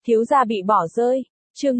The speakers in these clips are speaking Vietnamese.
Thiếu gia bị bỏ rơi. Chương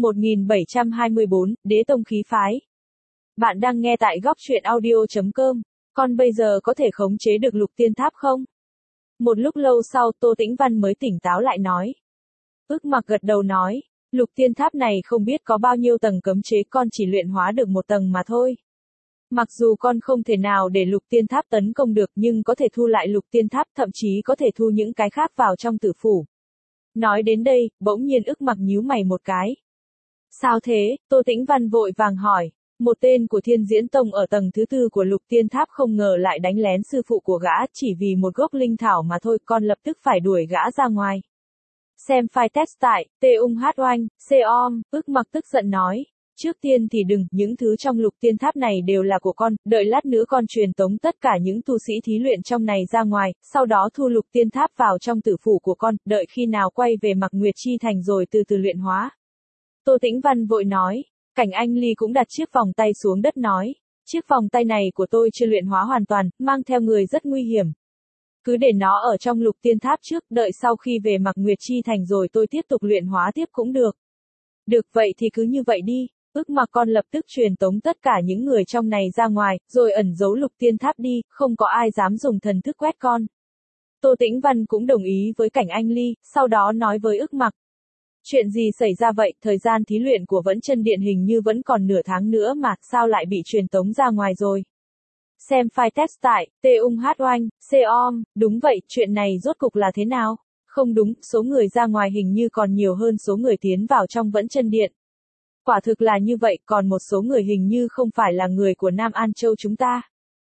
1724, Đế tông khí phái. Bạn đang nghe tại góc truyện audio.com. Con bây giờ có thể khống chế được Lục Tiên Tháp không? Một lúc lâu sau, Tô Tĩnh Văn mới tỉnh táo lại nói. Ức Mặc gật đầu nói, Lục Tiên Tháp này không biết có bao nhiêu tầng cấm chế, con chỉ luyện hóa được một tầng mà thôi. Mặc dù con không thể nào để Lục Tiên Tháp tấn công được, nhưng có thể thu lại Lục Tiên Tháp, thậm chí có thể thu những cái khác vào trong tử phủ. Nói đến đây, bỗng nhiên Ức Mặc nhíu mày một cái. Sao thế? Tô Tĩnh Văn vội vàng hỏi. Một tên của Thiên Diễn Tông ở tầng thứ 4 của Lục Tiên Tháp không ngờ lại đánh lén sư phụ của gã, chỉ vì một gốc linh thảo mà thôi, con lập tức phải đuổi gã ra ngoài. Xem file test tại TUNGHOANH.com, Ức Mặc tức giận nói. Trước tiên thì đừng, những thứ trong Lục Tiên Tháp này đều là của con, đợi lát nữa con truyền tống tất cả những tu sĩ thí luyện trong này ra ngoài, sau đó thu Lục Tiên Tháp vào trong tử phủ của con, đợi khi nào quay về Mạc Nguyệt Chi Thành rồi từ từ luyện hóa. Tô Tĩnh Văn vội nói. Cảnh Anh Ly cũng đặt chiếc vòng tay xuống đất nói. Chiếc vòng tay này của tôi chưa luyện hóa hoàn toàn, mang theo người rất nguy hiểm. Cứ để nó ở trong Lục Tiên Tháp trước, đợi sau khi về Mạc Nguyệt Chi Thành rồi tôi tiếp tục luyện hóa tiếp cũng được. Được vậy thì cứ như vậy đi. Ức Mặc con lập tức truyền tống tất cả những người trong này ra ngoài, rồi ẩn giấu Lục Tiên Tháp đi, không có ai dám dùng thần thức quét con. Tô Tĩnh Văn cũng đồng ý với Cảnh Anh Ly, sau đó nói với Ức Mặc. Chuyện gì xảy ra vậy, thời gian thí luyện của Vẫn Chân Điện hình như vẫn còn nửa tháng nữa mà, sao lại bị truyền tống ra ngoài rồi? Xem file test tại TUNGHOANH.com, đúng vậy, chuyện này rốt cục là thế nào? Không đúng, số người ra ngoài hình như còn nhiều hơn số người tiến vào trong Vẫn Chân Điện. Quả thực là như vậy, còn một số người hình như không phải là người của Nam An Châu chúng ta.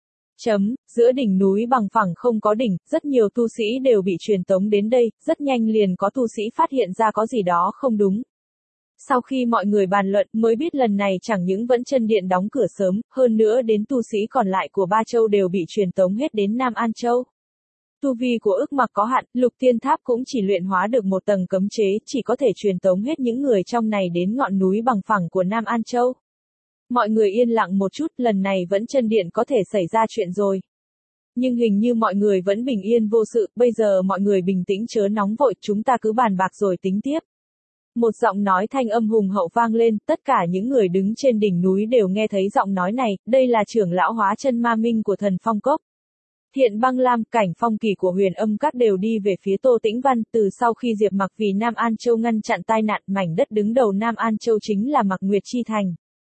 Giữa đỉnh núi bằng phẳng không có đỉnh, rất nhiều tu sĩ đều bị truyền tống đến đây, rất nhanh liền có tu sĩ phát hiện ra có gì đó không đúng. Sau khi mọi người bàn luận, mới biết lần này chẳng những Vẫn Chân Điện đóng cửa sớm, hơn nữa đến tu sĩ còn lại của ba châu đều bị truyền tống hết đến Nam An Châu. Tu vi của Ức Mặc có hạn, Lục Tiên Tháp cũng chỉ luyện hóa được một tầng cấm chế, chỉ có thể truyền tống hết những người trong này đến ngọn núi bằng phẳng của Nam An Châu. Mọi người yên lặng một chút, lần này Vẫn Chân Điện có thể xảy ra chuyện rồi. Nhưng hình như mọi người vẫn bình yên vô sự, bây giờ mọi người bình tĩnh chớ nóng vội, chúng ta cứ bàn bạc rồi tính tiếp. Một giọng nói thanh âm hùng hậu vang lên, tất cả những người đứng trên đỉnh núi đều nghe thấy giọng nói này, đây là trưởng lão Hóa Chân Ma Minh của Thần Phong Cốc. Hiện Băng Lam, Cảnh Phong Kỳ của Huyền Âm Các đều đi về phía Tô Tĩnh Văn, từ sau khi Diệp Mặc vì Nam An Châu ngăn chặn tai nạn, mảnh đất đứng đầu Nam An Châu chính là Mạc Nguyệt Chi Thành.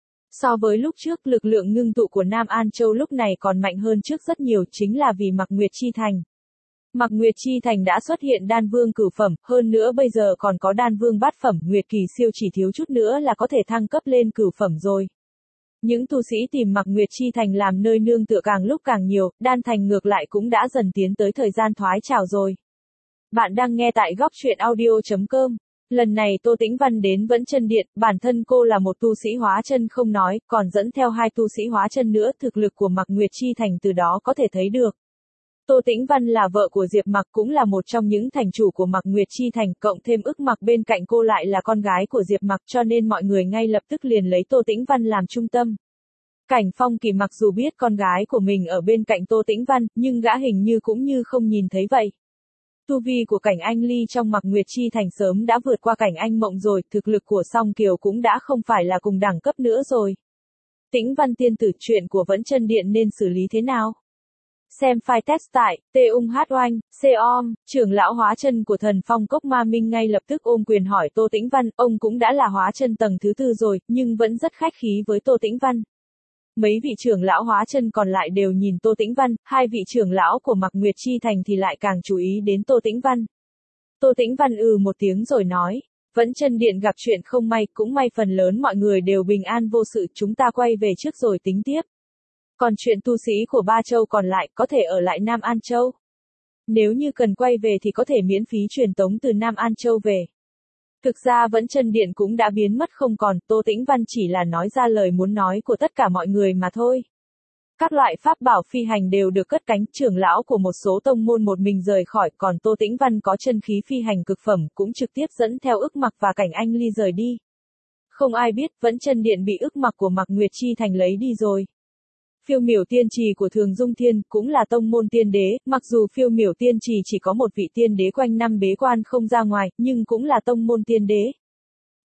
So với lúc trước, lực lượng ngưng tụ của Nam An Châu lúc này còn mạnh hơn trước rất nhiều, chính là vì Mạc Nguyệt Chi Thành. Mạc Nguyệt Chi Thành đã xuất hiện đan vương cửu phẩm, hơn nữa bây giờ còn có đan vương bát phẩm, Nguyệt Kỳ Siêu chỉ thiếu chút nữa là có thể thăng cấp lên cửu phẩm rồi. Những tu sĩ tìm Mạc Nguyệt Chi Thành làm nơi nương tựa càng lúc càng nhiều, đan thành ngược lại cũng đã dần tiến tới thời gian thoái trào rồi. Bạn đang nghe tại góc truyện audio.com. Lần này Tô Tĩnh Văn đến Vẫn Chân Điện, bản thân cô là một tu sĩ hóa chân không nói, còn dẫn theo 2 tu sĩ hóa chân nữa, thực lực của Mạc Nguyệt Chi Thành từ đó có thể thấy được. Tô Tĩnh Văn là vợ của Diệp Mặc, cũng là một trong những thành chủ của Mạc Nguyệt Chi Thành, cộng thêm Ức Mặc bên cạnh cô lại là con gái của Diệp Mặc, cho nên mọi người ngay lập tức liền lấy Tô Tĩnh Văn làm trung tâm. Cảnh Phong Kỳ mặc dù biết con gái của mình ở bên cạnh Tô Tĩnh Văn, nhưng gã hình như cũng như không nhìn thấy vậy. Tu vi của Cảnh Anh Ly trong Mạc Nguyệt Chi Thành sớm đã vượt qua Cảnh Anh Mộng rồi, thực lực của Song Kiều cũng đã không phải là cùng đẳng cấp nữa rồi. Tĩnh Văn tiên tử, chuyện của Vẫn Chân Điện nên xử lý thế nào? Xem file test tại TUNGHOANH.com, trưởng lão Hóa Chân của Thần Phong Cốc Ma Minh ngay lập tức ôm quyền hỏi Tô Tĩnh Văn, ông cũng đã là Hóa Chân tầng thứ 4 rồi, nhưng vẫn rất khách khí với Tô Tĩnh Văn. Mấy vị trưởng lão Hóa Chân còn lại đều nhìn Tô Tĩnh Văn, 2 vị trưởng lão của Mạc Nguyệt Chi Thành thì lại càng chú ý đến Tô Tĩnh Văn. Tô Tĩnh Văn một tiếng rồi nói, Vẫn Chân Điện gặp chuyện không may, cũng may phần lớn mọi người đều bình an vô sự, chúng ta quay về trước rồi tính tiếp. Còn chuyện tu sĩ của ba châu còn lại có thể ở lại Nam An Châu. Nếu như cần quay về thì có thể miễn phí truyền tống từ Nam An Châu về. Thực ra Vẫn Chân Điện cũng đã biến mất không còn, Tô Tĩnh Văn chỉ là nói ra lời muốn nói của tất cả mọi người mà thôi. Các loại pháp bảo phi hành đều được cất cánh, trưởng lão của một số tông môn một mình rời khỏi, còn Tô Tĩnh Văn có chân khí phi hành cực phẩm cũng trực tiếp dẫn theo Ức Mặc và Cảnh Anh Ly rời đi. Không ai biết Vẫn Chân Điện bị Ức Mặc của Mạc Nguyệt Chi Thành lấy đi rồi. Phiêu Miểu Tiên Trì của Thường Dung Thiên cũng là tông môn tiên đế, mặc dù Phiêu Miểu Tiên Trì chỉ có một vị tiên đế quanh năm bế quan không ra ngoài, nhưng cũng là tông môn tiên đế.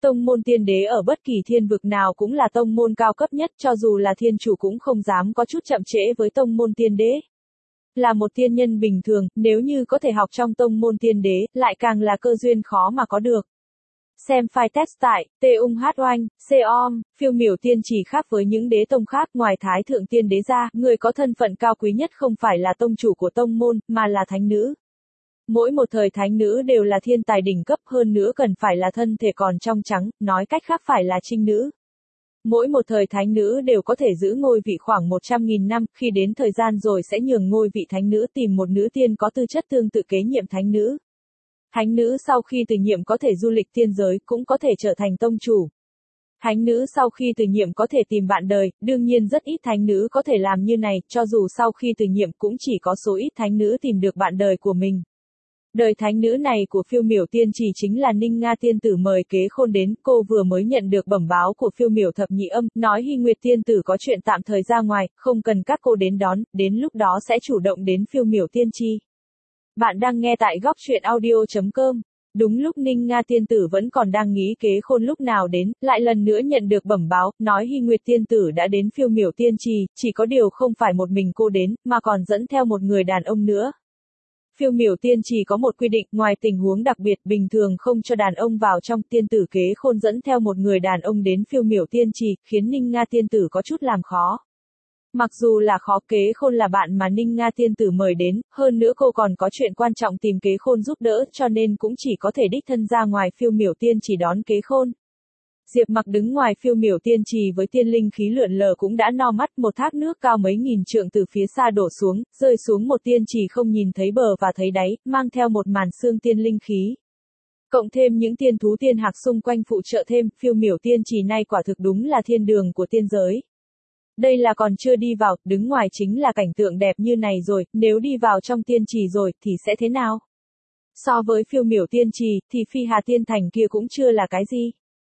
Tông môn tiên đế ở bất kỳ thiên vực nào cũng là tông môn cao cấp nhất, cho dù là thiên chủ cũng không dám có chút chậm trễ với tông môn tiên đế. Là một tiên nhân bình thường, nếu như có thể học trong tông môn tiên đế, lại càng là cơ duyên khó mà có được. Xem file test tại T-ung-h-oanh, C-om, phiêu miểu tiên chỉ khác với những đế tông khác, ngoài Thái Thượng Tiên Đế ra, người có thân phận cao quý nhất không phải là tông chủ của tông môn, mà là thánh nữ. Mỗi một thời thánh nữ đều là thiên tài đỉnh cấp, hơn nữa cần phải là thân thể còn trong trắng, nói cách khác phải là trinh nữ. Mỗi một thời thánh nữ đều có thể giữ ngôi vị khoảng 100.000 năm, khi đến thời gian rồi sẽ nhường ngôi vị thánh nữ tìm một nữ tiên có tư chất tương tự kế nhiệm thánh nữ. Thánh nữ sau khi từ nhiệm có thể du lịch tiên giới, cũng có thể trở thành tông chủ. Thánh nữ sau khi từ nhiệm có thể tìm bạn đời, đương nhiên rất ít thánh nữ có thể làm như này, cho dù sau khi từ nhiệm cũng chỉ có số ít thánh nữ tìm được bạn đời của mình. Đời thánh nữ này của phiêu miểu tiên chỉ chính là Ninh Nga tiên tử mời Kế Khôn đến, cô vừa mới nhận được bẩm báo của phiêu miểu thập nhị âm, nói Hy Nguyệt tiên tử có chuyện tạm thời ra ngoài, không cần các cô đến đón, đến lúc đó sẽ chủ động đến phiêu miểu tiên tri. Bạn đang nghe tại góc truyện audio.com. Đúng lúc Ninh Nga tiên tử vẫn còn đang nghĩ Kế Khôn lúc nào đến, lại lần nữa nhận được bẩm báo, nói Hy Nguyệt tiên tử đã đến phiêu miểu tiên trì, chỉ có điều không phải một mình cô đến, mà còn dẫn theo một người đàn ông nữa. Phiêu miểu tiên trì có một quy định, ngoài tình huống đặc biệt bình thường không cho đàn ông vào trong, tiên tử Kế Khôn dẫn theo một người đàn ông đến phiêu miểu tiên trì, khiến Ninh Nga tiên tử có chút làm khó. Mặc dù là khó, Kế Khôn là bạn mà Ninh Nga tiên tử mời đến, hơn nữa cô còn có chuyện quan trọng tìm Kế Khôn giúp đỡ, cho nên cũng chỉ có thể đích thân ra ngoài phiêu miểu tiên trì đón Kế Khôn. Diệp Mặc đứng ngoài phiêu miểu tiên trì với tiên linh khí lượn lờ cũng đã no mắt, một thác nước cao mấy nghìn trượng từ phía xa đổ xuống, rơi xuống một tiên trì không nhìn thấy bờ và thấy đáy, mang theo một màn sương tiên linh khí. Cộng thêm những tiên thú tiên hạc xung quanh phụ trợ thêm, phiêu miểu tiên trì này quả thực đúng là thiên đường của tiên giới. Đây là còn chưa đi vào, đứng ngoài chính là cảnh tượng đẹp như này rồi, nếu đi vào trong tiên trì rồi, thì sẽ thế nào? So với phiêu miểu tiên trì, thì Phi Hà Tiên Thành kia cũng chưa là cái gì.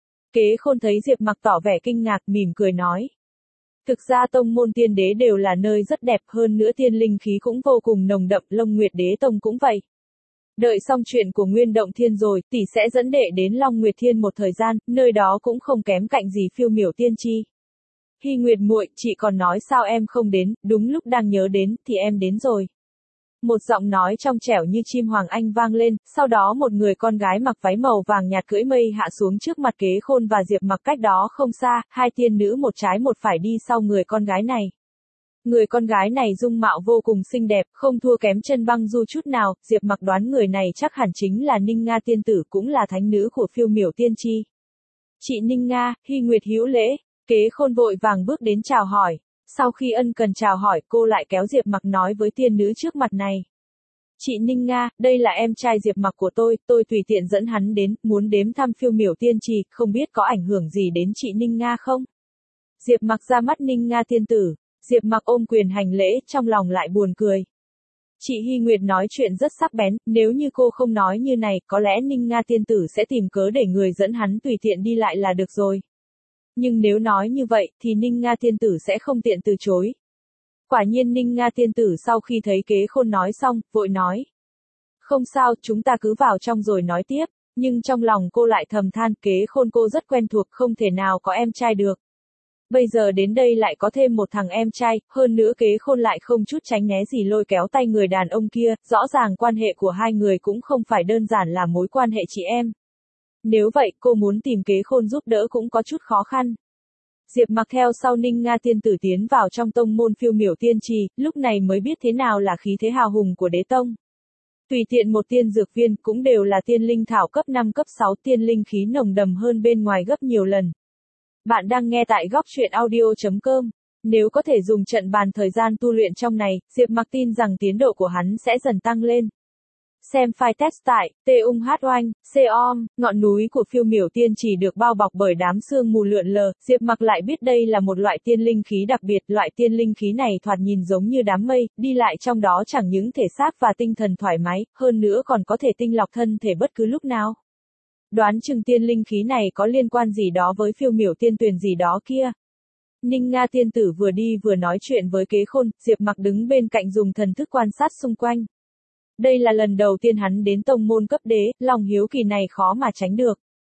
Kế Khôn thấy Diệp Mặc tỏ vẻ kinh ngạc, mỉm cười nói. Thực ra tông môn tiên đế đều là nơi rất đẹp, hơn nữa tiên linh khí cũng vô cùng nồng đậm, Long Nguyệt Đế Tông cũng vậy. Đợi xong chuyện của Nguyên Động Thiên rồi, tỷ sẽ dẫn đệ đến Long Nguyệt Thiên một thời gian, nơi đó cũng không kém cạnh gì phiêu miểu tiên tri. Hy Nguyệt muội, chị còn nói sao em không đến, đúng lúc đang nhớ đến, thì em đến rồi. Một giọng nói trong trẻo như chim hoàng anh vang lên, sau đó một người con gái mặc váy màu vàng nhạt cưỡi mây hạ xuống trước mặt Kế Khôn và Diệp Mặc cách đó không xa, hai tiên nữ một trái một phải đi sau người con gái này. Người con gái này dung mạo vô cùng xinh đẹp, không thua kém Chân Băng Du chút nào, Diệp Mặc đoán người này chắc hẳn chính là Ninh Nga tiên tử, cũng là thánh nữ của phiêu miểu tiên tri. Chị Ninh Nga, Hy Nguyệt hữu lễ. Kế Khôn vội vàng bước đến chào hỏi. Sau khi ân cần chào hỏi, cô lại kéo Diệp Mặc nói với tiên nữ trước mặt này. Chị Ninh Nga, đây là em trai Diệp Mặc của tôi tùy tiện dẫn hắn đến, muốn đếm thăm phiêu miểu tiên trì, không biết có ảnh hưởng gì đến chị Ninh Nga không? Diệp Mặc ra mắt Ninh Nga tiên tử, Diệp Mặc ôm quyền hành lễ, trong lòng lại buồn cười. Chị Hy Nguyệt nói chuyện rất sắc bén, nếu như cô không nói như này, có lẽ Ninh Nga tiên tử sẽ tìm cớ để người dẫn hắn tùy tiện đi lại là được rồi. Nhưng nếu nói như vậy, thì Ninh Nga tiên tử sẽ không tiện từ chối. Quả nhiên Ninh Nga tiên tử sau khi thấy Kế Khôn nói xong, vội nói. Không sao, chúng ta cứ vào trong rồi nói tiếp. Nhưng trong lòng cô lại thầm than, Kế Khôn cô rất quen thuộc, không thể nào có em trai được. Bây giờ đến đây lại có thêm một thằng em trai, hơn nữa Kế Khôn lại không chút tránh né gì lôi kéo tay người đàn ông kia, rõ ràng quan hệ của hai người cũng không phải đơn giản là mối quan hệ chị em. Nếu vậy, cô muốn tìm Kế Khôn giúp đỡ cũng có chút khó khăn. Diệp Mặc theo sau Ninh Nga tiên tử tiến vào trong tông môn phiêu miểu tiên trì, lúc này mới biết thế nào là khí thế hào hùng của đế tông. Tùy tiện một tiên dược viên, cũng đều là tiên linh thảo cấp 5 cấp 6, tiên linh khí nồng đậm hơn bên ngoài gấp nhiều lần. Bạn đang nghe tại góc truyện audio.com. Nếu có thể dùng trận bàn thời gian tu luyện trong này, Diệp Mặc tin rằng tiến độ của hắn sẽ dần tăng lên. Xem file test tại T-ung-h-oanh, C-om, ngọn núi của phiêu miểu tiên chỉ được bao bọc bởi đám sương mù lượn lờ, Diệp Mặc lại biết đây là một loại tiên linh khí đặc biệt, loại tiên linh khí này thoạt nhìn giống như đám mây, đi lại trong đó chẳng những thể xác và tinh thần thoải mái, hơn nữa còn có thể tinh lọc thân thể bất cứ lúc nào. Đoán chừng tiên linh khí này có liên quan gì đó với phiêu miểu tiên tuyền gì đó kia. Ninh Nga tiên tử vừa đi vừa nói chuyện với Kế Khôn, Diệp Mặc đứng bên cạnh dùng thần thức quan sát xung quanh. Đây là lần đầu tiên hắn đến tông môn cấp đế, lòng hiếu kỳ này khó mà tránh được.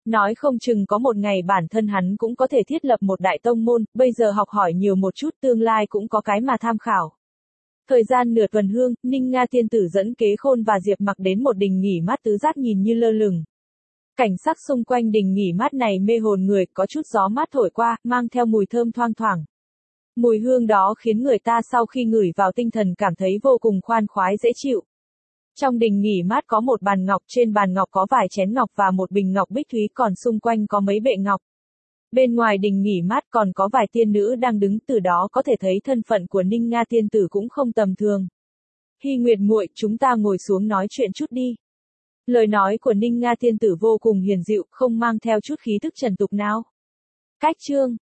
Nói không chừng có một ngày bản thân hắn cũng có thể thiết lập một đại tông môn, bây giờ học hỏi nhiều một chút tương lai cũng có cái mà tham khảo. Thời gian nửa tuần hương, Ninh Nga tiên tử dẫn Kế Khôn và Diệp Mặc đến một đình nghỉ mát tứ giác nhìn như lơ lửng. Cảnh sắc xung quanh đình nghỉ mát này mê hồn người, có chút gió mát thổi qua, mang theo mùi thơm thoang thoảng. Mùi hương đó khiến người ta sau khi ngửi vào tinh thần cảm thấy vô cùng khoan khoái dễ chịu. Trong đình nghỉ mát có một bàn ngọc, trên bàn ngọc có vài chén ngọc và một bình ngọc bích thúy, còn xung quanh có mấy bệ ngọc. Bên ngoài đình nghỉ mát còn có vài tiên nữ đang đứng, từ đó có thể thấy thân phận của Ninh Nga tiên tử cũng không tầm thường. Hy Nguyệt muội, chúng ta ngồi xuống nói chuyện chút đi. Lời nói của Ninh Nga tiên tử vô cùng hiền dịu, không mang theo chút khí thức trần tục nào. Cách chương